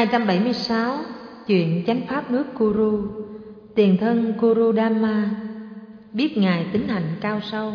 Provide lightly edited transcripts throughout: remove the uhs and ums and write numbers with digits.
276. Chuyện chánh pháp nước Kuru. Tiền thân Kuru Dhamma biết Ngài tính hạnh cao sâu.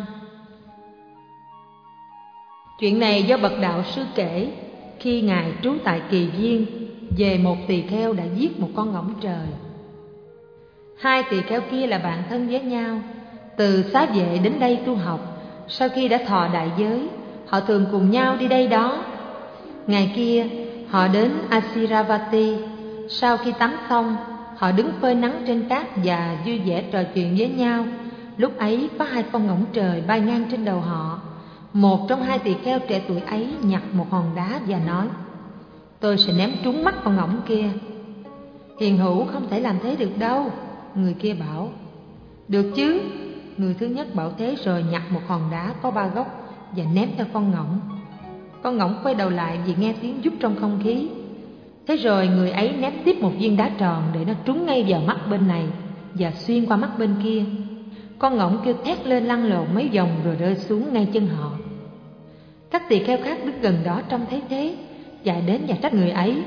Chuyện này do bậc đạo sư kể khi Ngài trú tại Kỳ Viên về một tỳ kheo đã giết một con ngỗng trời. Hai tỳ kheo kia là bạn thân với nhau, từ Xá Vệ đến đây tu học. Sau khi đã thọ đại giới, họ thường cùng nhau đi đây đó. Ngày kia họ đến Asiravati. Sau khi tắm xong, họ đứng phơi nắng trên cát và vui vẻ trò chuyện với nhau. Lúc ấy có hai con ngỗng trời bay ngang trên đầu họ. Một trong hai tỳ kheo trẻ tuổi ấy nhặt một hòn đá và nói: "Tôi sẽ ném trúng mắt con ngỗng kia." "Hiền hữu không thể làm thế được đâu," người kia bảo. "Được chứ," người thứ nhất bảo thế, rồi nhặt một hòn đá có 3 góc và ném theo con ngỗng. Con ngỗng quay đầu lại vì nghe tiếng vút trong không khí. Thế rồi người ấy ném tiếp một viên đá tròn để nó trúng ngay vào mắt bên này và xuyên qua mắt bên kia. Con ngỗng kêu thét lên lăn lộn mấy vòng rồi rơi xuống ngay chân họ. Các tỳ kheo khác đứng gần đó trông thấy thế, chạy đến và trách người ấy: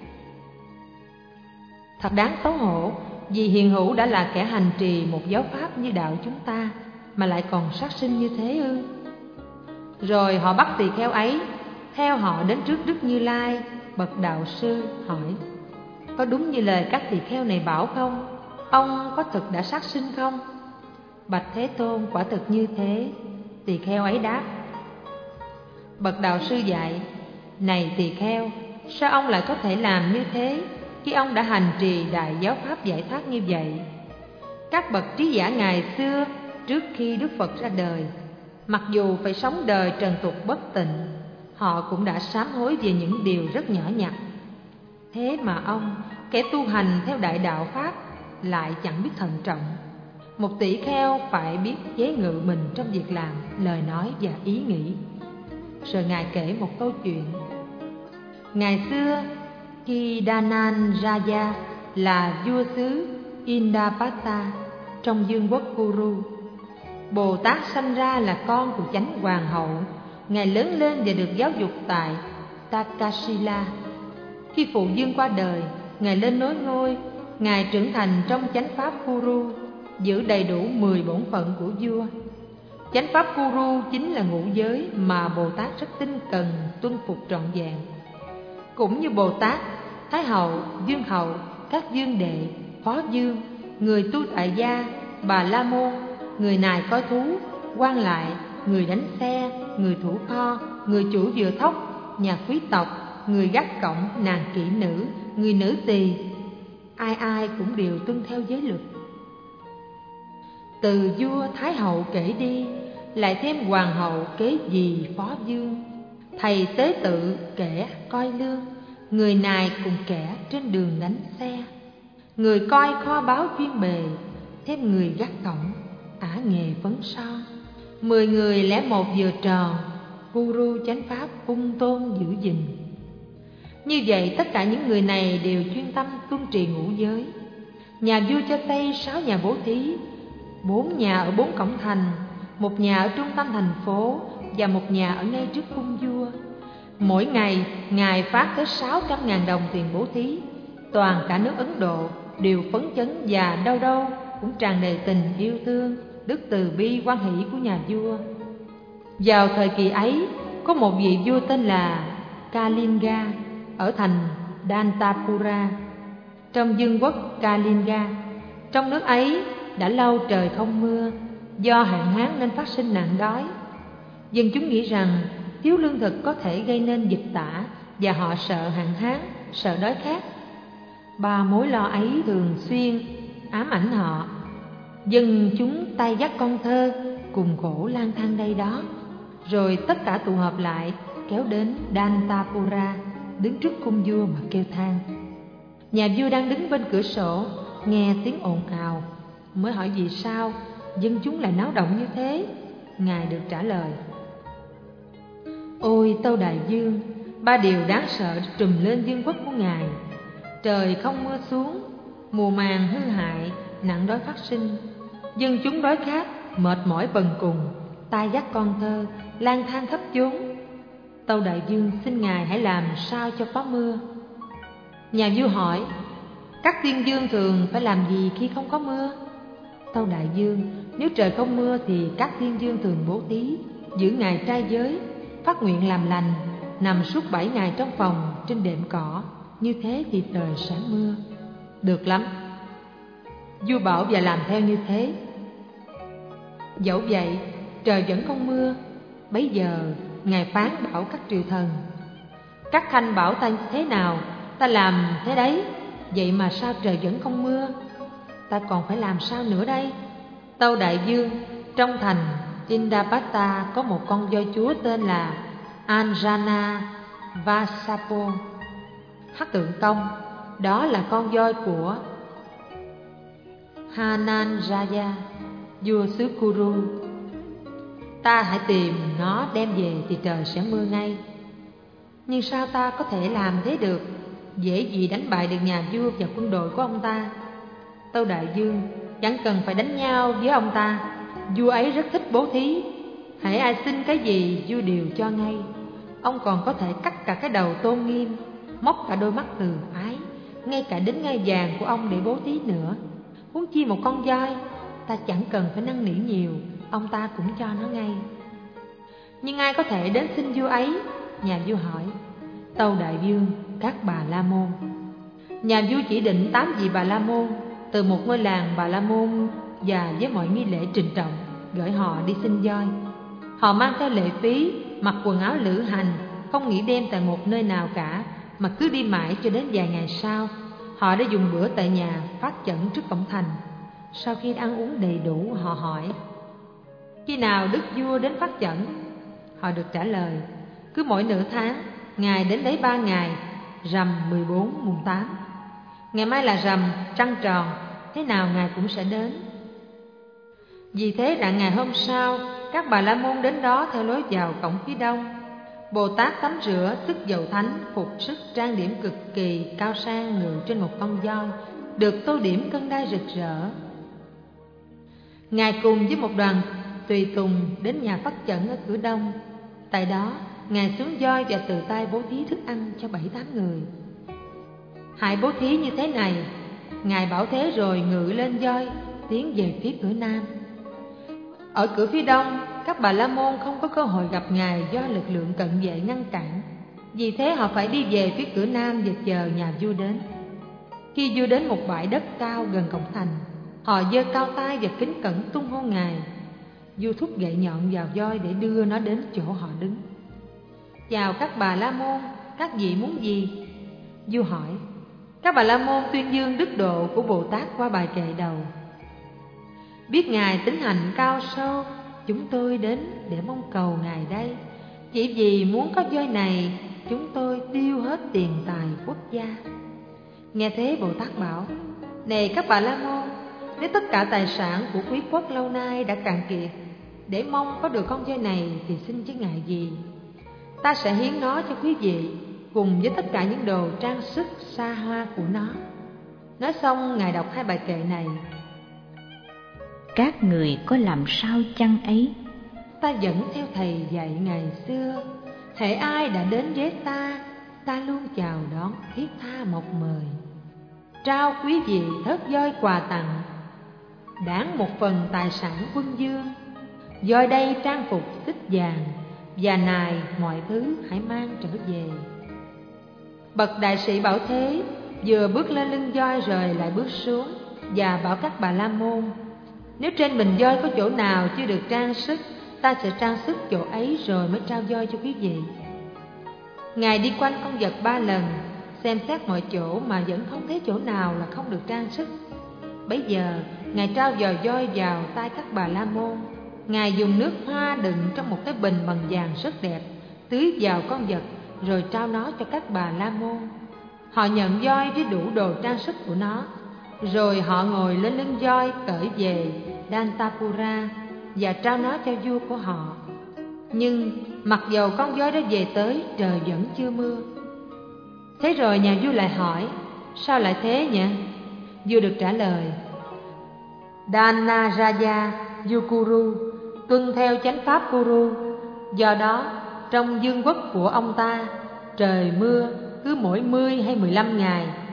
"Thật đáng xấu hổ, vì hiền hữu đã là kẻ hành trì một giáo pháp như đạo chúng ta mà lại còn sát sinh như thế ư?" Rồi họ bắt tỳ kheo ấy theo họ đến trước Đức Như Lai. Bậc đạo sư hỏi: "Có đúng như lời các tỳ kheo này bảo không? Ông có thực đã sát sinh không?" "Bạch Thế Tôn, quả thực như thế," tỳ kheo ấy đáp. Bậc đạo sư dạy: "Này tỳ kheo, sao ông lại có thể làm như thế khi ông đã hành trì đại giáo pháp giải thoát như vậy? Các bậc trí giả ngày xưa trước khi Đức Phật ra đời, mặc dù phải sống đời trần tục bất tịnh, họ cũng đã sám hối về những điều rất nhỏ nhặt. Thế mà ông, kẻ tu hành theo đại đạo pháp, lại chẳng biết thận trọng. Một tỷ kheo phải biết chế ngự mình trong việc làm, lời nói và ý nghĩ." Rồi Ngài kể một câu chuyện. Ngày xưa, khi Danan Raja là vua xứ Indapata trong vương quốc Kuru, Bồ Tát sanh ra là con của chánh hoàng hậu. Ngài lớn lên và được giáo dục tại Takasila. Khi phụ vương qua đời, Ngài lên nối ngôi. Ngài trưởng thành trong chánh pháp Kuru, giữ đầy đủ 10 bổn phận của vua. Chánh pháp Kuru chính là ngũ giới mà Bồ Tát rất tinh cần tuân phục trọn vẹn. Cũng như Bồ Tát, Thái hậu, vương hậu, các vương đệ, phó vương, người tu tại gia, bà la môn, người nài coi thú, quan lại, người đánh xe, người thủ kho, người chủ vựa thóc, nhà quý tộc, người gác cổng, nàng kỹ nữ, người nữ tỳ, ai ai cũng đều tuân theo giới luật. Từ vua Thái hậu kể đi, lại thêm hoàng hậu kế dì phó vương, thầy tế tự kẻ coi lương, người nài cùng kẻ trên đường đánh xe, người coi kho báo chuyên bề, thêm người gác cổng, ả nghề phấn son, 10 người lẻ một vừa tròn, Guru chánh pháp cung tôn giữ gìn. Như vậy tất cả những người này đều chuyên tâm tuân trì ngũ giới. Nhà vua cho xây 6 nhà bố thí, 4 nhà ở 4 cổng thành, 1 nhà ở trung tâm thành phố và 1 nhà ở ngay trước cung vua. Mỗi ngày Ngài phát tới 600.000 đồng tiền bố thí. Toàn cả nước Ấn Độ đều phấn chấn và đâu đâu cũng tràn đầy tình yêu thương, đức từ bi hoan hỷ của nhà vua. Vào thời kỳ ấy, có một vị vua tên là Kalinga ở thành Dantapura trong vương quốc Kalinga. Trong nước ấy đã lâu trời không mưa, do hạn hán nên phát sinh nạn đói. Dân chúng nghĩ rằng thiếu lương thực có thể gây nên dịch tả, và họ sợ hạn hán, sợ đói khát. 3 mối lo ấy thường xuyên ám ảnh họ. Dân chúng tay dắt con thơ cùng khổ lang thang đây đó. Rồi tất cả tụ họp lại, kéo đến Dantapura, đứng trước cung vua mà kêu than. Nhà vua đang đứng bên cửa sổ, nghe tiếng ồn ào, mới hỏi vì sao dân chúng lại náo động như thế. Ngài được trả lời: "Ôi Tâu Đại Vương, 3 điều đáng sợ trùm lên vương quốc của Ngài. Trời không mưa xuống, mùa màng hư hại, nạn đói phát sinh, dân chúng đói khát, mệt mỏi bần cùng, tay dắt con thơ, lang thang khắp chốn. Tâu Đại Vương xin Ngài hãy làm sao cho có mưa." Nhà vua hỏi: các tiên dương thường phải làm gì khi không có mưa? Tâu đại dương: nếu trời không mưa thì các tiên dương thường bố thí, giữ ngày trai giới, phát nguyện làm lành, nằm suốt 7 ngày trong phòng trên đệm cỏ, như thế thì trời sẽ mưa. Được lắm. Vua bảo và làm theo như thế. Dẫu vậy trời vẫn không mưa. Bấy giờ ngài phán bảo các triều thần: các khanh bảo ta thế nào ta làm thế đấy, vậy mà sao trời vẫn không mưa? Ta còn phải làm sao nữa đây? Tâu đại dương: trong thành Indapata có một con voi chúa tên là Anjana Vasapo, Hắc Tượng Công. Đó là con voi của Hananjaya, vua xứ Kuru. Ta hãy tìm nó đem về thì trời sẽ mưa ngay. Nhưng sao ta có thể làm thế được? Dễ gì đánh bại được nhà vua và quân đội của ông ta. Tâu đại dương: chẳng cần phải đánh nhau với ông ta. Vua ấy rất thích bố thí, hễ ai xin cái gì vua đều cho ngay. Ông còn có thể cắt cả cái đầu tôn nghiêm, móc cả đôi mắt từ ái, ngay cả đến ngai vàng của ông để bố thí nữa. Huống chi một con voi, ta chẳng cần phải năn nỉ nhiều, ông ta cũng cho nó ngay. Nhưng ai có thể đến xin vua ấy? Nhà vua hỏi. Tâu đại dương: các bà la môn. Nhà vua chỉ định 8 vị bà la môn từ một ngôi làng bà la môn, và với mọi nghi lễ trịnh trọng gửi họ đi xin voi. Họ mang theo lệ phí, mặc quần áo lữ hành, không nghỉ đêm tại một nơi nào cả, mà cứ đi mãi cho đến vài ngày sau. Họ đã dùng bữa tại nhà phát chẩn trước cổng thành. Sau khi ăn uống đầy đủ, họ hỏi: khi nào đức vua đến phát chẩn? Họ được trả lời: cứ mỗi nửa tháng, ngài đến đấy 3 ngày, rằm 14 mùng 8. Ngày mai là rằm trăng tròn, thế nào ngài cũng sẽ đến. Vì thế đặng ngày hôm sau, các bà la môn đến đó theo lối vào cổng phía đông. Bồ Tát tắm rửa, sức dầu thánh, phục sức trang điểm cực kỳ cao sang, ngự trên một con voi, được tô điểm cân đai rực rỡ. Ngài cùng với một đoàn tùy tùng đến nhà phát chẩn ở cửa đông. Tại đó, ngài xuống voi và từ tay bố thí thức ăn cho 7-8 người. Hãy bố thí như thế này. Ngài bảo thế rồi ngự lên voi, tiến về phía cửa nam. Ở cửa phía đông, các bà la môn không có cơ hội gặp ngài do lực lượng cận vệ ngăn cản. Vì thế họ phải đi về phía cửa nam và chờ nhà vua đến. Khi vua đến một bãi đất cao gần cổng thành, họ giơ cao tay và kính cẩn tung hô ngài. Vua thúc gậy nhọn vào voi để đưa nó đến chỗ họ đứng. Chào các bà la môn, các vị muốn gì? Vua hỏi. Các bà la môn tuyên dương đức độ của Bồ Tát qua bài kệ đầu. Biết ngài tính hạnh cao sâu, chúng tôi đến để mong cầu ngài đây. Chỉ vì muốn có voi này, chúng tôi tiêu hết tiền tài quốc gia. Nghe thế Bồ Tát bảo: này các bà la môn, nếu tất cả tài sản của quý quốc lâu nay đã cạn kiệt, để mong có được con voi này thì xin chứ ngại gì. Ta sẽ hiến nó cho quý vị, cùng với tất cả những đồ trang sức xa hoa của nó. Nói xong, ngài đọc 2 bài kệ này. Các người có làm sao chăng ấy? Ta vẫn theo thầy dạy ngày xưa, hễ ai đã đến với ta, ta luôn chào đón thiết tha một mời. Trao quý vị thớt voi quà tặng, đáng một phần tài sản quân dương. Voi đây trang phục xích vàng, và nài mọi thứ hãy mang trở về. Bậc đại sĩ bảo thế, vừa bước lên lưng voi rồi lại bước xuống, và bảo các bà la môn: nếu trên mình voi có chỗ nào chưa được trang sức, ta sẽ trang sức chỗ ấy rồi mới trao voi cho quý vị. Ngài đi quanh con vật 3 lần, xem xét mọi chỗ mà vẫn không thấy chỗ nào là không được trang sức. Bấy giờ ngài trao giò voi vào tay các bà la môn. Ngài dùng nước hoa đựng trong một cái bình bằng vàng rất đẹp, tưới vào con vật rồi trao nó cho các bà la môn. Họ nhận voi với đủ đồ trang sức của nó, rồi họ ngồi lên lưng voi cởi về Dantapura và trao nó cho vua của họ. Nhưng mặc dầu con voi đã về tới, trời vẫn chưa mưa. Thế rồi nhà vua lại hỏi: sao lại thế nhỉ? Vua được trả lời: Dhanaraja vua Kuru tuân theo chánh pháp Kuru, do đó trong vương quốc của ông ta, trời mưa cứ mỗi 10 hay 15 ngày.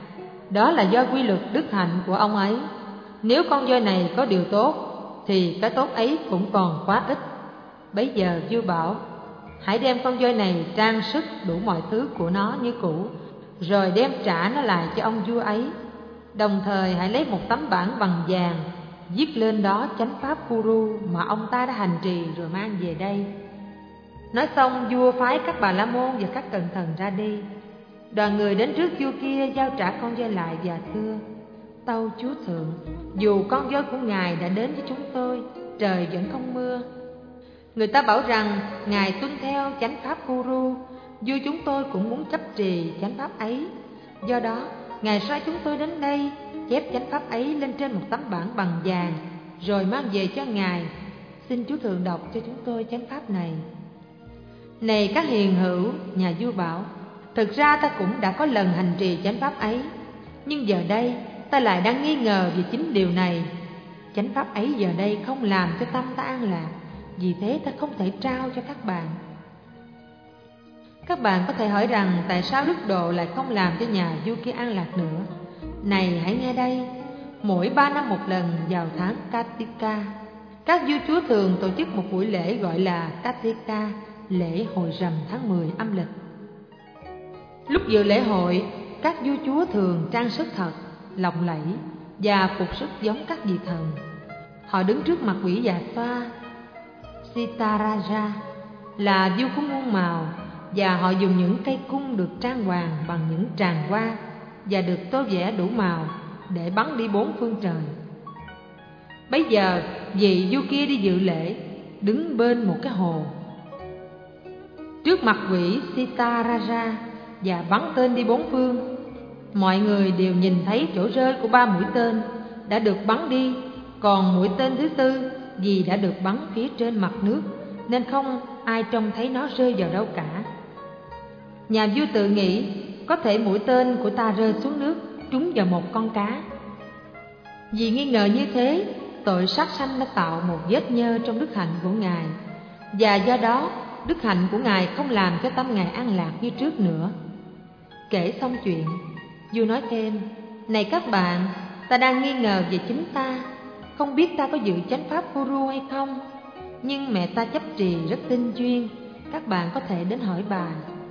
Đó là do quy luật đức hạnh của ông ấy. Nếu con voi này có điều tốt thì cái tốt ấy cũng còn quá ít. Bấy giờ vua bảo: hãy đem con voi này trang sức đủ mọi thứ của nó như cũ, rồi đem trả nó lại cho ông vua ấy. Đồng thời hãy lấy một tấm bảng bằng vàng, viết lên đó chánh pháp Guru mà ông ta đã hành trì rồi mang về đây. Nói xong, vua phái các bà la môn và các cận thần ra đi. Đoàn người đến trước vua kia giao trả con voi lại và thưa: tâu chúa thượng, dù con voi của ngài đã đến với chúng tôi, trời vẫn không mưa. Người ta bảo rằng ngài tuân theo chánh pháp Guru, vua chúng tôi cũng muốn chấp trì chánh pháp ấy. Do đó ngài sai chúng tôi đến đây, chép chánh pháp ấy lên trên một tấm bảng bằng vàng, rồi mang về cho ngài. Xin chúa thượng đọc cho chúng tôi chánh pháp này. Này các hiền hữu, nhà vua bảo, thực ra ta cũng đã có lần hành trì chánh pháp ấy, nhưng giờ đây ta lại đang nghi ngờ về chính điều này. Chánh pháp ấy giờ đây không làm cho tâm ta an lạc, vì thế ta không thể trao cho các bạn. Các bạn có thể hỏi rằng tại sao Đức Độ lại không làm cho nhà vua kia an lạc nữa? Này hãy nghe đây, mỗi 3 năm một lần vào tháng Kartika, các vua chúa thường tổ chức một buổi lễ gọi là Kartika, lễ hội rằm tháng 10 âm lịch. Lúc dự lễ hội, các vua chúa thường trang sức thật, lộng lẫy và phục sức giống các vị thần. Họ đứng trước mặt quỷ già xoa Sitaraja là vua có muôn màu, và họ dùng những cây cung được trang hoàng bằng những tràng hoa và được tô vẽ đủ màu để bắn đi 4 phương trời. Bấy giờ vị vua kia đi dự lễ, đứng bên một cái hồ trước mặt quỷ Sitaraja và bắn tên đi 4 phương. Mọi người đều nhìn thấy chỗ rơi của 3 mũi tên đã được bắn đi, còn mũi tên thứ 4 vì đã được bắn phía trên mặt nước nên không ai trông thấy nó rơi vào đâu cả. Nhà vua tự nghĩ có thể mũi tên của ta rơi xuống nước trúng vào một con cá. Vì nghi ngờ như thế, tội sát sanh đã tạo một vết nhơ trong đức hạnh của ngài, và do đó đức hạnh của ngài không làm cho tâm ngài an lạc như trước nữa. Kể xong chuyện, vua nói thêm: này các bạn, ta đang nghi ngờ về chính ta, không biết ta có giữ chánh pháp Guru hay không. Nhưng mẹ ta chấp trì rất tinh chuyên, các bạn có thể đến hỏi bà.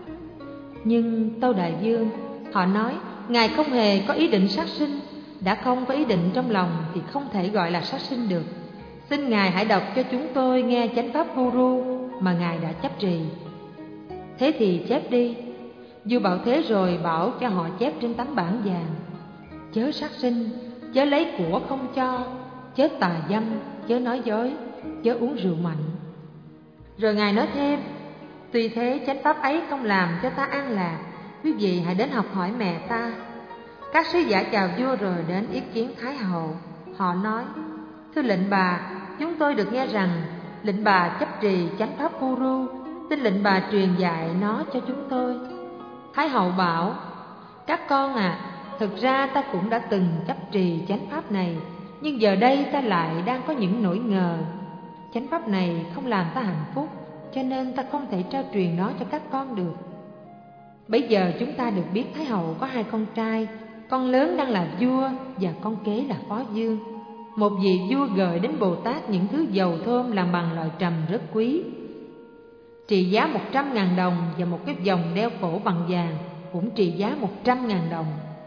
Nhưng tâu đại vương, họ nói ngài không hề có ý định sát sinh. Đã không có ý định trong lòng thì không thể gọi là sát sinh được. Xin ngài hãy đọc cho chúng tôi nghe chánh pháp Guru mà ngài đã chấp trì. Thế thì chép đi. Vua bảo thế rồi bảo cho họ chép trên tấm bảng vàng: chớ sát sinh, chớ lấy của không cho, chớ tà dâm, chớ nói dối, chớ uống rượu mạnh. Rồi ngài nói thêm: tuy thế chánh pháp ấy không làm cho ta an lạc, quý vị hãy đến học hỏi mẹ ta. Các sứ giả chào vua rồi đến ý kiến Thái hậu. Họ nói: thưa lệnh bà, chúng tôi được nghe rằng lệnh bà chấp trì chánh pháp Guru, xin lệnh bà truyền dạy nó cho chúng tôi. Thái hậu bảo: các con thực ra ta cũng đã từng chấp trì chánh pháp này, nhưng giờ đây ta lại đang có những nỗi ngờ. Chánh pháp này không làm ta hạnh phúc, cho nên ta không thể trao truyền nó cho các con được. Bây giờ chúng ta được biết Thái hậu có 2 con trai, con lớn đang là vua và con kế là phó vương. Một vị vua gợi đến Bồ Tát những thứ dầu thơm làm bằng loại trầm rất quý, trị giá 100.000 đồng, và một cái vòng đeo cổ bằng vàng cũng trị giá 100.000 đồng.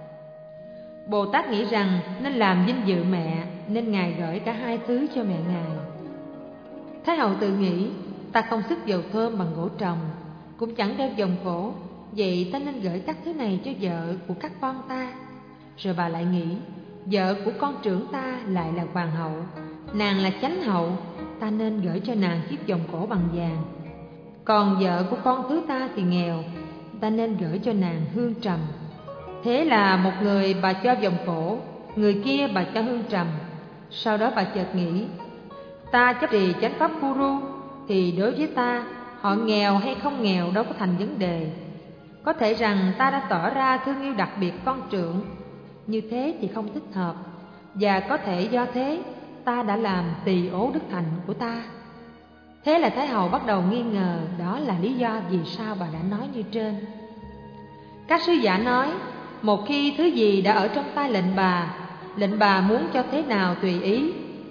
Bồ Tát nghĩ rằng nên làm vinh dự mẹ, nên ngài gửi cả 2 thứ cho mẹ ngài. Thái hậu tự nghĩ: ta không sức dầu thơm bằng gỗ trồng, cũng chẳng đeo vòng cổ, vậy ta nên gửi các thứ này cho vợ của các con ta. Rồi bà lại nghĩ: vợ của con trưởng ta lại là hoàng hậu, nàng là chánh hậu, ta nên gửi cho nàng chiếc vòng cổ bằng vàng. Còn vợ của con thứ ta thì nghèo, ta nên gửi cho nàng hương trầm. Thế là một người bà cho vòng cổ, người kia bà cho hương trầm. Sau đó bà chợt nghĩ: ta chấp trì chánh pháp Guru thì đối với ta, họ nghèo hay không nghèo đâu có thành vấn đề. Có thể rằng ta đã tỏ ra thương yêu đặc biệt con trưởng, như thế thì không thích hợp, và có thể do thế ta đã làm tỳ ố đức hạnh của ta. Thế là Thái hậu bắt đầu nghi ngờ, đó là lý do vì sao bà đã nói như trên. Các sứ giả nói: một khi thứ gì đã ở trong tay lệnh bà muốn cho thế nào tùy ý.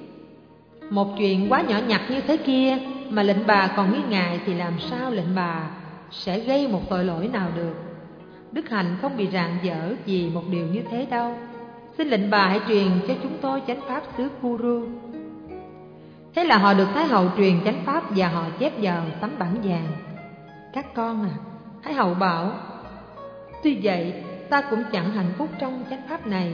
Một chuyện quá nhỏ nhặt như thế kia mà lệnh bà còn nghi ngại thì làm sao lệnh bà sẽ gây một tội lỗi nào được. Đức Hạnh không bị rạng dở vì một điều như thế đâu. Xin lệnh bà hãy truyền cho chúng tôi chánh pháp xứ Kuru. Thế là họ được Thái hậu truyền chánh pháp và họ chép vào tấm bản vàng. Các con à, Thái hậu bảo, tuy vậy ta cũng chẳng hạnh phúc trong chánh pháp này,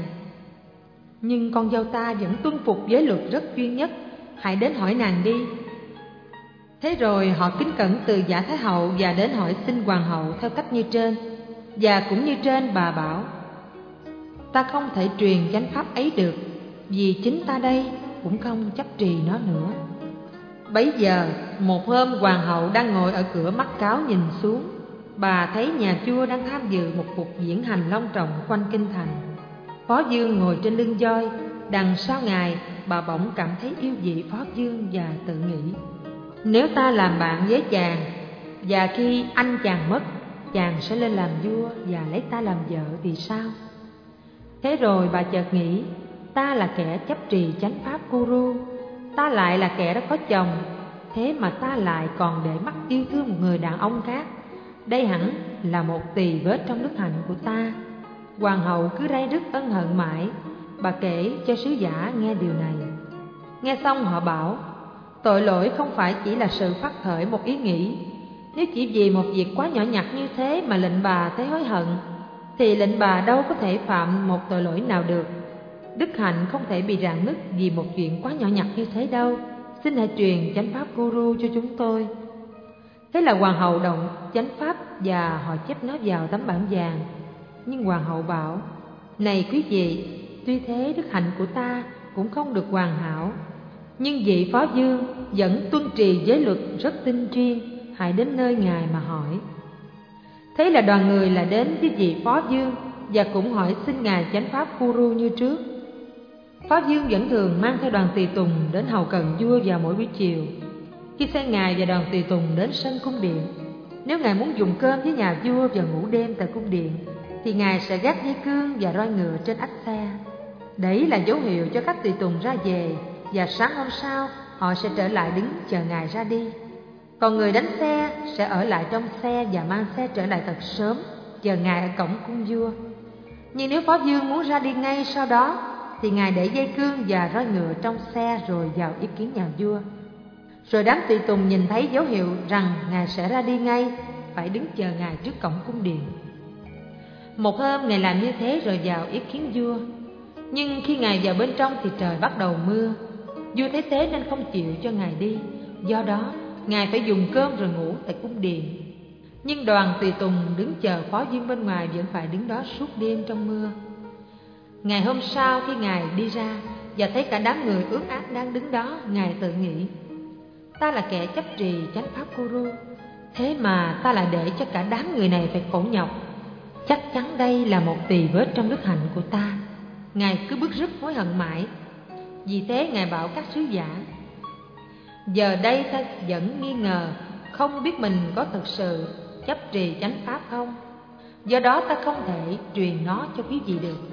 nhưng con dâu ta vẫn tuân phục giới luật rất chuyên nhất, hãy đến hỏi nàng đi. Thế rồi họ kính cẩn từ giả Thái hậu và đến hỏi xin hoàng hậu theo cách như trên. Và cũng như trên bà bảo, ta không thể truyền chánh pháp ấy được, vì chính ta đây cũng không chấp trì nó nữa. Bấy giờ một hôm hoàng hậu đang ngồi ở cửa mắt cáo nhìn xuống, bà thấy nhà vua đang tham dự một cuộc diễn hành long trọng quanh kinh thành. Phó Dương ngồi trên lưng voi, đằng sau ngài bà bỗng cảm thấy yêu dị Phó Dương và tự nghĩ, nếu ta làm bạn với chàng và khi anh chàng mất, chàng sẽ lên làm vua và lấy ta làm vợ thì sao? Thế rồi bà chợt nghĩ, ta là kẻ chấp trì chánh pháp Kuru, ta lại là kẻ đã có chồng, thế mà ta lại còn để mắt yêu thương một người đàn ông khác. Đây hẳn là một tỳ vết trong đức hạnh của ta. Hoàng hậu cứ ray rứt ân hận mãi. Bà kể cho sứ giả nghe điều này. Nghe xong họ bảo, tội lỗi không phải chỉ là sự phát khởi một ý nghĩ. Nếu chỉ vì một việc quá nhỏ nhặt như thế mà lệnh bà thấy hối hận, thì lệnh bà đâu có thể phạm một tội lỗi nào được. Đức Hạnh không thể bị rạn nứt vì một chuyện quá nhỏ nhặt như thế đâu. Xin hãy truyền chánh pháp Guru cho chúng tôi. Thế là hoàng hậu động chánh pháp và họ chép nó vào tấm bản vàng. Nhưng hoàng hậu bảo, này quý vị, tuy thế đức hạnh của ta cũng không được hoàn hảo, nhưng vị Phó Dương vẫn tuân trì giới luật rất tinh chuyên, hãy đến nơi ngài mà hỏi. Thế là đoàn người là đến với vị Phó Dương và cũng hỏi xin ngài chánh pháp Guru như trước. Phó Dương vẫn thường mang theo đoàn tùy tùng đến hầu cận vua vào mỗi buổi chiều. Khi xe ngài và đoàn tùy tùng đến sân cung điện, nếu ngài muốn dùng cơm với nhà vua và ngủ đêm tại cung điện, thì ngài sẽ gác dây cương và roi ngựa trên ách xe. Đấy là dấu hiệu cho các tùy tùng ra về, và sáng hôm sau họ sẽ trở lại đứng chờ ngài ra đi. Còn người đánh xe sẽ ở lại trong xe và mang xe trở lại thật sớm, chờ ngài ở cổng cung vua. Nhưng nếu Phó Dương muốn ra đi ngay sau đó, thì ngài để dây cương và roi ngựa trong xe rồi vào ý kiến nhà vua. Rồi đám tùy tùng nhìn thấy dấu hiệu rằng ngài sẽ ra đi ngay, phải đứng chờ ngài trước cổng cung điện. Một hôm ngài làm như thế rồi vào ý kiến vua. Nhưng khi ngài vào bên trong thì trời bắt đầu mưa. Vua thấy thế nên không chịu cho ngài đi. Do đó ngài phải dùng cơm rồi ngủ tại cung điện. Nhưng đoàn tùy tùng đứng chờ Phó Dương bên ngoài vẫn phải đứng đó suốt đêm trong mưa. Ngày hôm sau khi ngài đi ra và thấy cả đám người ướt át đang đứng đó, ngài tự nghĩ, ta là kẻ chấp trì chánh pháp Guru, thế mà ta lại để cho cả đám người này phải khổ nhọc. Chắc chắn đây là một tỳ vết trong đức hạnh của ta. Ngài cứ bứt rứt hối hận mãi. Vì thế ngài bảo các sứ giả, giờ đây ta vẫn nghi ngờ, không biết mình có thực sự chấp trì chánh pháp không. Do đó ta không thể truyền nó cho quý vị được.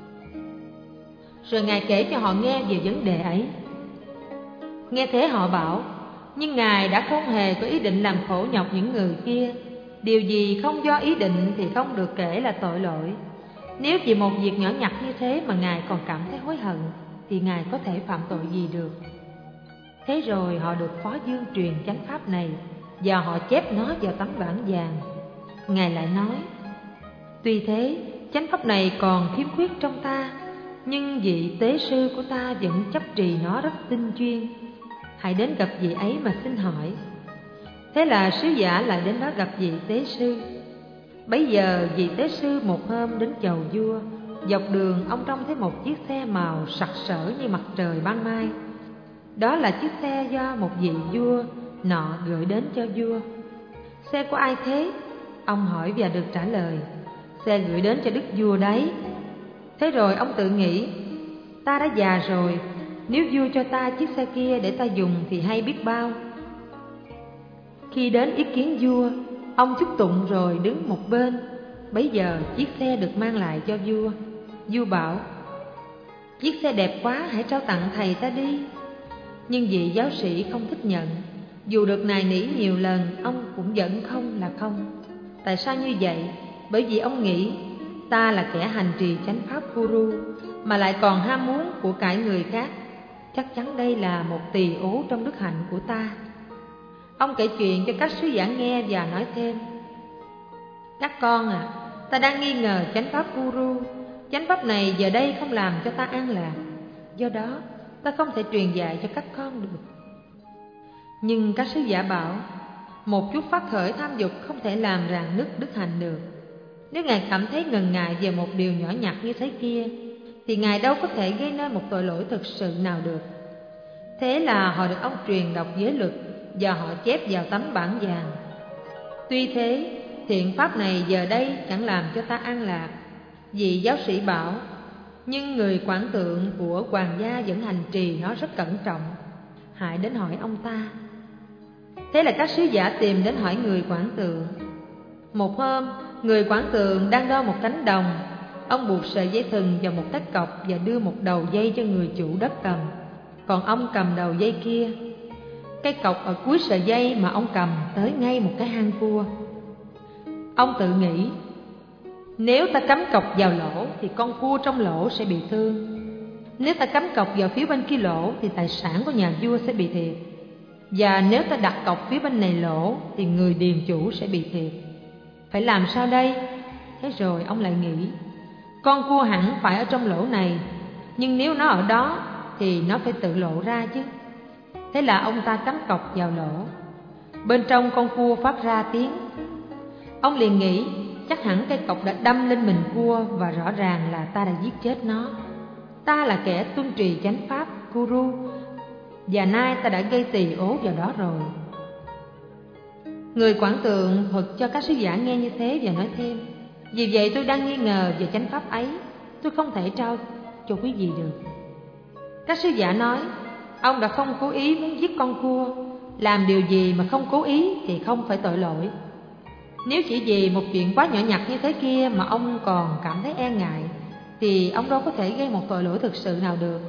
Rồi ngài kể cho họ nghe về vấn đề ấy. Nghe thế họ bảo, nhưng ngài đã không hề có ý định làm khổ nhọc những người kia. Điều gì không do ý định thì không được kể là tội lỗi. Nếu vì một việc nhỏ nhặt như thế mà ngài còn cảm thấy hối hận, thì ngài có thể phạm tội gì được. Thế rồi họ được Phó Dương truyền chánh pháp này, và họ chép nó vào tấm bản vàng. Ngài lại nói, tuy thế chánh pháp này còn khiếm khuyết trong ta, nhưng vị tế sư của ta vẫn chấp trì nó rất tinh chuyên. Hãy đến gặp vị ấy mà xin hỏi. Thế là sứ giả lại đến đó gặp vị tế sư. Bấy giờ vị tế sư một hôm đến chầu vua. Dọc đường ông trông thấy một chiếc xe màu sặc sỡ như mặt trời ban mai. Đó là chiếc xe do một vị vua nọ gửi đến cho vua. Xe của ai thế? Ông hỏi và được trả lời, xe gửi đến cho đức vua đấy. Thế rồi ông tự nghĩ, ta đã già rồi, nếu vua cho ta chiếc xe kia để ta dùng thì hay biết bao. Khi đến ý kiến vua, ông chúc tụng rồi đứng một bên. Bấy giờ chiếc xe được mang lại cho vua. Vua bảo: chiếc xe đẹp quá, hãy trao tặng thầy ta đi. Nhưng vị giáo sĩ không thích nhận. Dù được nài nỉ nhiều lần, ông cũng vẫn không là không. Tại sao như vậy? Bởi vì ông nghĩ ta là kẻ hành trì chánh pháp guru, mà lại còn ham muốn của cải người khác. Chắc chắn đây là một tỳ ố trong đức hạnh của ta. Ông kể chuyện cho các sứ giả nghe và nói thêm: các con à, ta đang nghi ngờ chánh pháp guru. Chánh pháp này giờ đây không làm cho ta an lạc, do đó ta không thể truyền dạy cho các con được. Nhưng các sứ giả bảo: một chút phát khởi tham dục không thể làm rạn nứt đức hạnh được. Nếu Ngài cảm thấy ngần ngại về một điều nhỏ nhặt như thế kia, thì Ngài đâu có thể gây nên một tội lỗi thực sự nào được. Thế là họ được ông truyền đọc giới luật và họ chép vào tấm bản vàng. Tuy thế, thiện pháp này giờ đây chẳng làm cho ta an lạc. Vị giáo sĩ bảo: nhưng người quản tượng của hoàng gia vẫn hành trì nó rất cẩn trọng, hãy đến hỏi ông ta. Thế là các sứ giả tìm đến hỏi người quản tượng. Một hôm, người quản tượng đang đo một cánh đồng. Ông buộc sợi dây thừng vào một tách cọc và đưa một đầu dây cho người chủ đất cầm, còn ông cầm đầu dây kia. Cái cọc ở cuối sợi dây mà ông cầm tới ngay một cái hang cua. Ông tự nghĩ: nếu ta cắm cọc vào lỗ thì con cua trong lỗ sẽ bị thương. Nếu ta cắm cọc vào phía bên kia lỗ thì tài sản của nhà vua sẽ bị thiệt. Và nếu ta đặt cọc phía bên này lỗ thì người điền chủ sẽ bị thiệt. Phải làm sao đây? Thế rồi ông lại nghĩ: con cua hẳn phải ở trong lỗ này, nhưng nếu nó ở đó thì nó phải tự lộ ra chứ. Thế là ông ta cắm cọc vào lỗ. Bên trong con cua phát ra tiếng. Ông liền nghĩ chắc hẳn cây cọc đã đâm lên mình cua, và rõ ràng là ta đã giết chết nó. Ta là kẻ tuân trì chánh pháp guru, và nay ta đã gây tỳ ố vào đó rồi. Người quản tượng thuật cho các sứ giả nghe như thế và nói thêm: vì vậy tôi đang nghi ngờ về chánh pháp ấy, tôi không thể trao cho quý vị được. Các sứ giả nói: ông đã không cố ý muốn giết con cua. Làm điều gì mà không cố ý thì không phải tội lỗi. Nếu chỉ vì một chuyện quá nhỏ nhặt như thế kia mà ông còn cảm thấy e ngại, thì ông đâu có thể gây một tội lỗi thực sự nào được.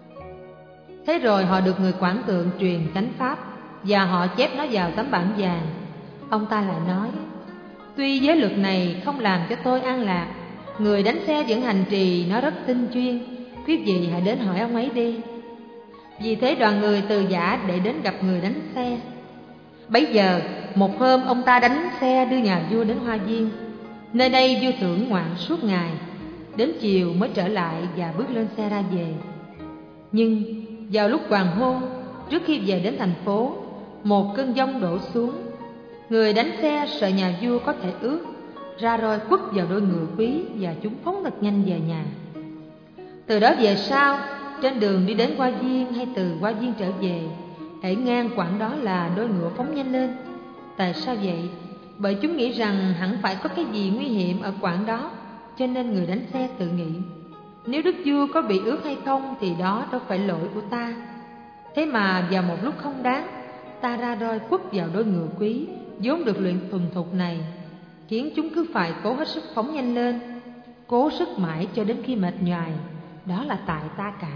Thế rồi họ được người quản tượng truyền chánh pháp, và họ chép nó vào tấm bản vàng. Ông ta lại nói: tuy giới luật này không làm cho tôi an lạc, người đánh xe vẫn hành trì nó rất tinh chuyên. Quý vị hãy đến hỏi ông ấy đi. Vì thế đoàn người từ giã để đến gặp người đánh xe. Bấy giờ một hôm ông ta đánh xe đưa nhà vua đến Hoa Viên. Nơi đây vua thưởng ngoạn suốt ngày, đến chiều mới trở lại và bước lên xe ra về. Nhưng vào lúc hoàng hôn, trước khi về đến thành phố, một cơn giông đổ xuống. Người đánh xe sợ nhà vua có thể ướt, ra roi quất vào đôi ngựa quý, và chúng phóng thật nhanh về nhà. Từ đó về sau, trên đường đi đến Hoa Viên hay từ Hoa Viên trở về, hễ ngang quãng đó là đôi ngựa phóng nhanh lên. Tại sao vậy? Bởi chúng nghĩ rằng hẳn phải có cái gì nguy hiểm ở quãng đó, cho nên người đánh xe tự nghĩ: nếu đức vua có bị ướt hay không thì đó đâu phải lỗi của ta. Thế mà vào một lúc không đáng, ta ra roi quất vào đôi ngựa quý vốn được luyện thuần thục này, khiến chúng cứ phải cố hết sức phóng nhanh lên, cố sức mãi cho đến khi mệt nhoài. Đó là tại ta cả.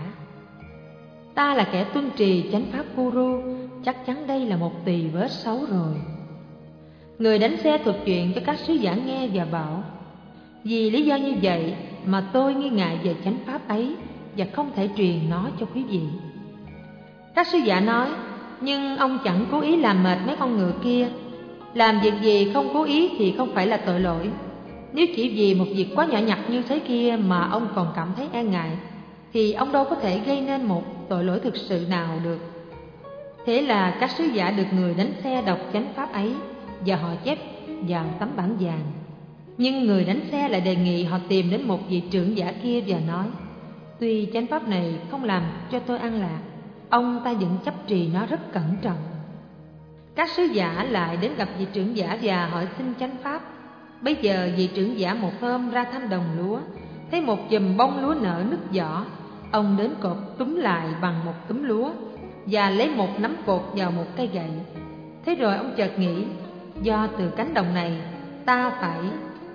Ta là kẻ tuân trì chánh pháp guru, chắc chắn đây là một tỳ vết xấu rồi. Người đánh xe thuật chuyện cho các sứ giả nghe và bảo: vì lý do như vậy mà tôi nghi ngại về chánh pháp ấy và không thể truyền nó cho quý vị. Các sứ giả nói: nhưng ông chẳng cố ý làm mệt mấy con ngựa kia. Làm việc gì không cố ý thì không phải là tội lỗi. Nếu chỉ vì một việc quá nhỏ nhặt như thế kia mà ông còn cảm thấy e ngại, thì ông đâu có thể gây nên một tội lỗi thực sự nào được. Thế là các sứ giả được người đánh xe đọc chánh pháp ấy, và họ chép vào tấm bản vàng. Nhưng người đánh xe lại đề nghị họ tìm đến một vị trưởng giả kia và nói: tuy chánh pháp này không làm cho tôi an lạc, ông ta vẫn chấp trì nó rất cẩn trọng. Các sứ giả lại đến gặp vị trưởng giả và hỏi xin chánh pháp. Bây giờ vị trưởng giả một hôm ra thăm đồng lúa, thấy một chùm bông lúa nở nứt vỏ. Ông đến cột túm lại bằng một túm lúa và lấy một nắm cột vào một cây gậy. Thế rồi ông chợt nghĩ: do từ cánh đồng này ta phải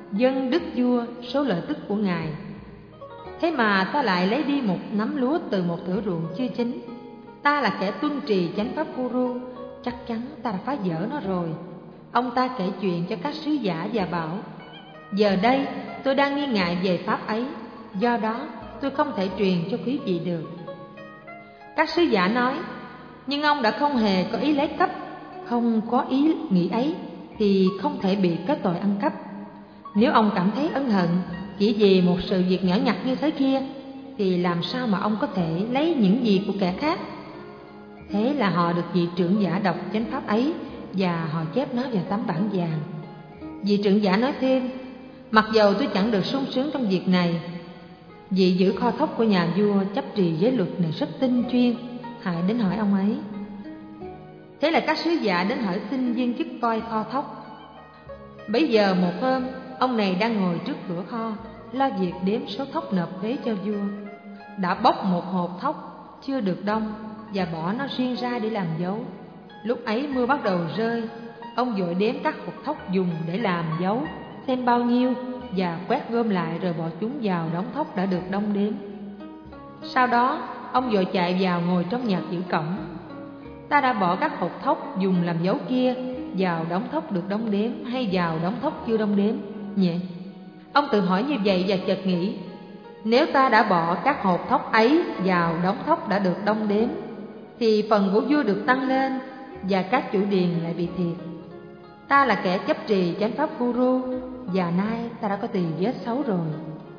dâng đức vua số lợi tức của ngài. Thế mà ta lại lấy đi một nắm lúa từ một thửa ruộng chưa chín. Ta là kẻ tuân trì chánh pháp Guru, chắc chắn ta đã phá vỡ nó rồi. Ông ta kể chuyện cho các sứ giả và bảo: giờ đây tôi đang nghi ngại về pháp ấy, do đó tôi không thể truyền cho quý vị được. Các sứ giả nói: nhưng ông đã không hề có ý lấy cắp, không có ý nghĩ ấy thì không thể bị kết tội ăn cắp. Nếu ông cảm thấy ân hận chỉ vì một sự việc nhỏ nhặt như thế kia, thì làm sao mà ông có thể lấy những gì của kẻ khác? Thế là họ được vị trưởng giả đọc chánh pháp ấy, và họ chép nó vào tấm bảng vàng. Vị trưởng giả nói thêm: mặc dầu tôi chẳng được sung sướng trong việc này, vị giữ kho thóc của nhà vua chấp trì giới luật này rất tinh chuyên, hãy đến hỏi ông ấy. Thế là các sứ giả đến hỏi xin viên chức coi kho thóc. Bấy giờ một hôm, ông này đang ngồi trước cửa kho, lo việc đếm số thóc nộp thuế cho vua. Đã bóc một hộp thóc chưa được đông và bỏ nó riêng ra để làm dấu. Lúc ấy mưa bắt đầu rơi, ông vội đếm các hộp thóc dùng để làm dấu, xem bao nhiêu và quét gom lại rồi bỏ chúng vào đống thóc đã được đong đếm. Sau đó ông vội chạy vào ngồi trong nhà giữ cổng. Ta đã bỏ các hộp thóc dùng làm dấu kia vào đống thóc được đong đếm hay vào đống thóc chưa đong đếm nhỉ? Ông tự hỏi như vậy và chợt nghĩ: nếu ta đã bỏ các hộp thóc ấy vào đống thóc đã được đong đếm, thì phần của vua được tăng lên và các chủ điền lại bị thiệt. Ta là kẻ chấp trì chánh pháp Guru, và nay ta đã có tỳ vết xấu rồi.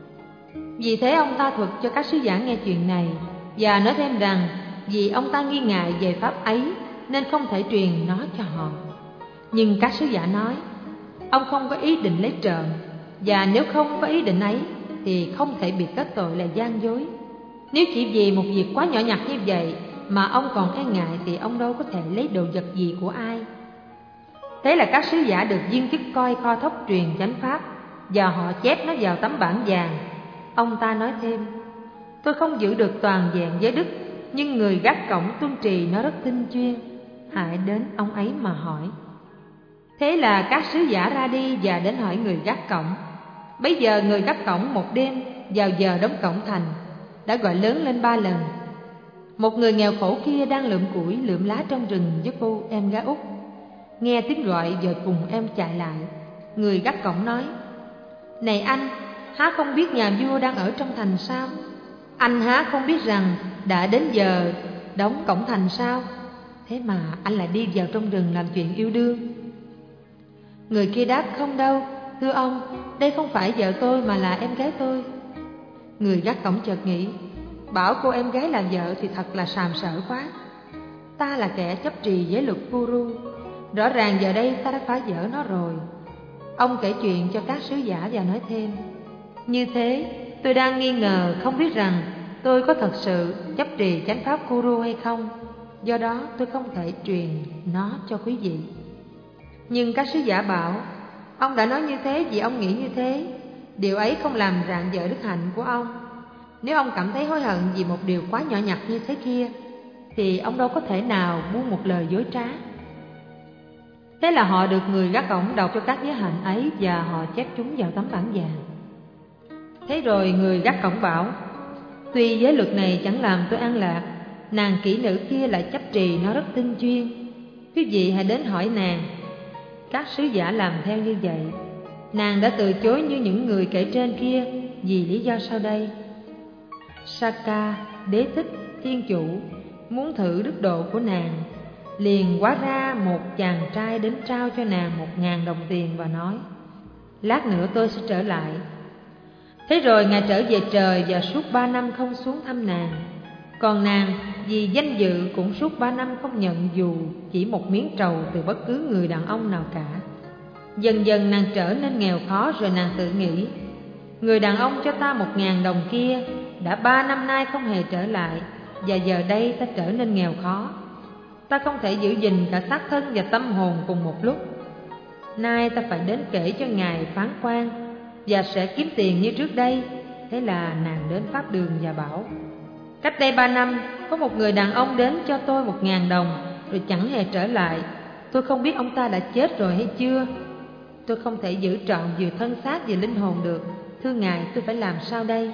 Vì thế ông ta thuật cho các sứ giả nghe chuyện này, và nói thêm rằng vì ông ta nghi ngại về pháp ấy nên không thể truyền nó cho họ. Nhưng các sứ giả nói: ông không có ý định lấy trộm, và nếu không có ý định ấy thì không thể bị kết tội là gian dối. Nếu chỉ vì một việc quá nhỏ nhặt như vậy mà ông còn e ngại thì ông đâu có thể lấy đồ vật gì của ai. Thế là các sứ giả được viên chức coi kho thóc truyền chánh pháp, và họ chép nó vào tấm bảng vàng. Ông ta nói thêm: tôi không giữ được toàn vẹn giới đức, nhưng người gác cổng tuân trì nó rất tinh chuyên, hãy đến ông ấy mà hỏi. Thế là các sứ giả ra đi và đến hỏi người gác cổng. Bấy giờ người gác cổng một đêm vào giờ đóng cổng thành đã gọi lớn lên 3 lần. Một người nghèo khổ kia đang lượm củi lượm lá trong rừng với cô em gái út. Nghe tiếng gọi vợ cùng em chạy lại. Người gác cổng nói: này anh, há không biết nhà vua đang ở trong thành sao? Anh há không biết rằng đã đến giờ đóng cổng thành sao? Thế mà anh lại đi vào trong rừng làm chuyện yêu đương. Người kia đáp: không đâu, thưa ông, đây không phải vợ tôi mà là em gái tôi. Người gác cổng chợt nghĩ: bảo cô em gái là vợ thì thật là sàm sỡ quá. Ta là kẻ chấp trì giới luật Guru, rõ ràng giờ đây ta đã phá vỡ nó rồi. Ông kể chuyện cho các sứ giả và nói thêm: như thế tôi đang nghi ngờ không biết rằng tôi có thật sự chấp trì chánh pháp Guru hay không, do đó tôi không thể truyền nó cho quý vị. Nhưng các sứ giả bảo: ông đã nói như thế vì ông nghĩ như thế. Điều ấy không làm rạng rỡ đức hạnh của ông. Nếu ông cảm thấy hối hận vì một điều quá nhỏ nhặt như thế kia, thì ông đâu có thể nào buông một lời dối trá. Thế là họ được người gác cổng đọc cho các giới hạnh ấy, và họ chép chúng vào tấm bảng vàng. Thế rồi người gác cổng bảo: tuy giới luật này chẳng làm tôi an lạc, nàng kỹ nữ kia lại chấp trì nó rất tinh chuyên. Quý vị hãy đến hỏi nàng. Các sứ giả làm theo như vậy. Nàng đã từ chối như những người kể trên kia vì lý do sau đây. Saka, đế thích, thiên chủ muốn thử đức độ của nàng, liền hóa ra một chàng trai đến trao cho nàng 1.000 đồng tiền và nói: lát nữa tôi sẽ trở lại. Thế rồi ngài trở về trời và suốt 3 năm không xuống thăm nàng. Còn nàng vì danh dự cũng suốt 3 năm không nhận dù chỉ một miếng trầu từ bất cứ người đàn ông nào cả. Dần dần nàng trở nên nghèo khó, rồi nàng tự nghĩ: người đàn ông cho ta 1.000 đồng kia đã 3 năm nay không hề trở lại, và giờ đây ta trở nên nghèo khó. Ta không thể giữ gìn cả xác thân và tâm hồn cùng một lúc. Nay ta phải đến kể cho ngài phán quan và sẽ kiếm tiền như trước đây. Thế là nàng đến pháp đường và bảo: cách đây 3 năm có một người đàn ông đến cho tôi 1.000 đồng rồi chẳng hề trở lại. Tôi không biết ông ta đã chết rồi hay chưa. Tôi không thể giữ trọn vừa thân xác vừa linh hồn được. Thưa ngài, tôi phải làm sao đây?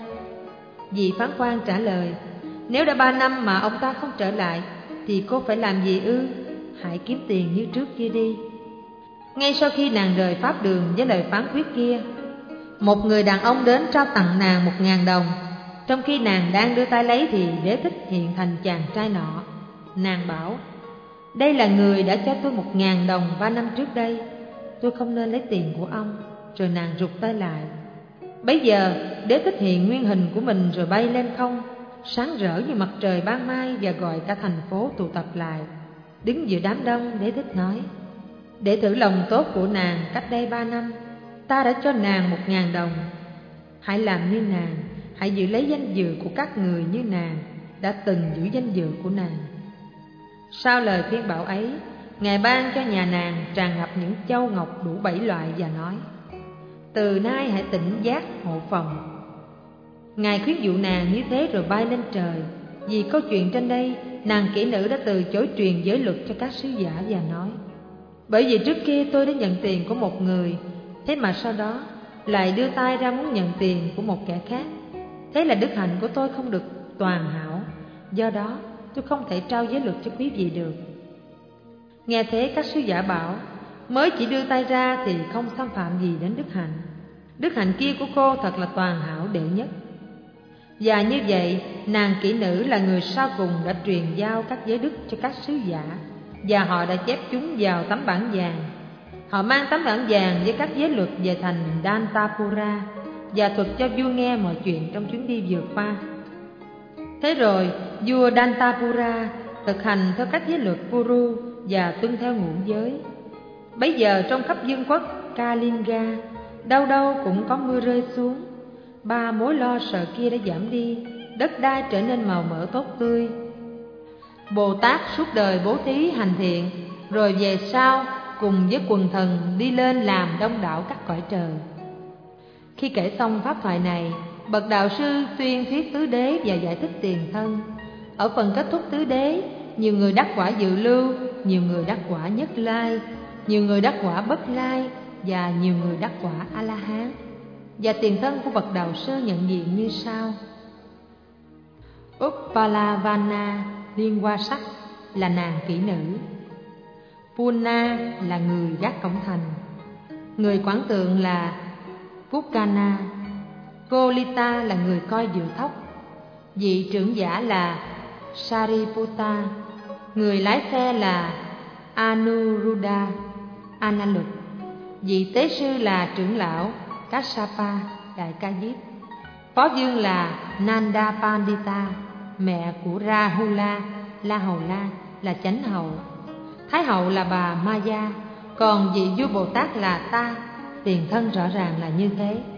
Vị phán quan trả lời: nếu đã 3 năm mà ông ta không trở lại thì cô phải làm gì ư? Hãy kiếm tiền như trước kia đi. Ngay sau khi nàng rời pháp đường với lời phán quyết kia, một người đàn ông đến trao tặng nàng 1.000 đồng. Trong khi nàng đang đưa tay lấy thì Đế Thích hiện thành chàng trai nọ. Nàng bảo: đây là người đã cho tôi 1.000 đồng 3 năm trước đây. Tôi không nên lấy tiền của ông. Rồi nàng rụt tay lại. Bấy giờ Đế Thích hiện nguyên hình của mình rồi bay lên không, sáng rỡ như mặt trời ban mai, và gọi cả thành phố tụ tập lại. Đứng giữa đám đông, Đế Thích nói: để thử lòng tốt của nàng, cách đây 3 năm ta đã cho nàng 1.000 đồng. Hãy làm như nàng, hãy giữ lấy danh dự của các người như nàng đã từng giữ danh dự của nàng. Sau lời khuyên bảo ấy, Ngài ban cho nhà nàng tràn ngập những châu ngọc đủ 7 loại và nói: từ nay hãy tỉnh giác hộ phòng. Ngài khuyến dụ nàng như thế rồi bay lên trời. Vì câu chuyện trên đây, nàng kỹ nữ đã từ chối truyền giới luật cho các sứ giả và nói: bởi vì trước kia tôi đã nhận tiền của một người, thế mà sau đó lại đưa tay ra muốn nhận tiền của một kẻ khác. Thế là đức hạnh của tôi không được toàn hảo, do đó tôi không thể trao giới luật cho quý vị được. Nghe thế, các sứ giả bảo: mới chỉ đưa tay ra thì không xâm phạm gì đến đức hạnh. Đức hạnh kia của cô thật là toàn hảo đệ nhất. Và như vậy, nàng kỹ nữ là người sau cùng đã truyền giao các giới đức cho các sứ giả, và họ đã chép chúng vào tấm bản vàng. Họ mang tấm bản vàng với các giới luật về thành Dantapura và thuật cho vua nghe mọi chuyện trong chuyến đi vừa qua. Thế rồi vua Dantapura thực hành theo các giới luật Puru và tuân theo ngũ giới. Bấy giờ trong khắp vương quốc Kalinga, đâu đâu cũng có mưa rơi xuống. 3 mối lo sợ kia đã giảm đi, đất đai trở nên màu mỡ tốt tươi. Bồ Tát suốt đời bố thí hành thiện, rồi về sau cùng với quần thần đi lên làm đông đảo các cõi trời. Khi kể xong pháp thoại này, bậc đạo sư tuyên thuyết tứ đế và giải thích tiền thân. Ở phần kết thúc tứ đế, nhiều người đắc quả dự lưu, nhiều người đắc quả nhất lai, nhiều người đắc quả bất lai, và nhiều người đắc quả A La Hán. Và tiền thân của bậc đạo sư nhận diện như sau: Uppalavana liên hoa sắc là nàng kỹ nữ, Puna là người gác cổng thành, người quản tượng là Pukana, Kolita là người coi dự thóc, vị trưởng giả là Sariputta, người lái xe là Anuruddha Analut, vị tế sư là trưởng lão Kassapa Đại Ca Diếp, phó vương là Nanda Pandita, mẹ của Rahula La Hầu La là chánh hậu, thái hậu là bà Maya, còn vị vua Bồ Tát là ta. Tiền thân rõ ràng là như thế.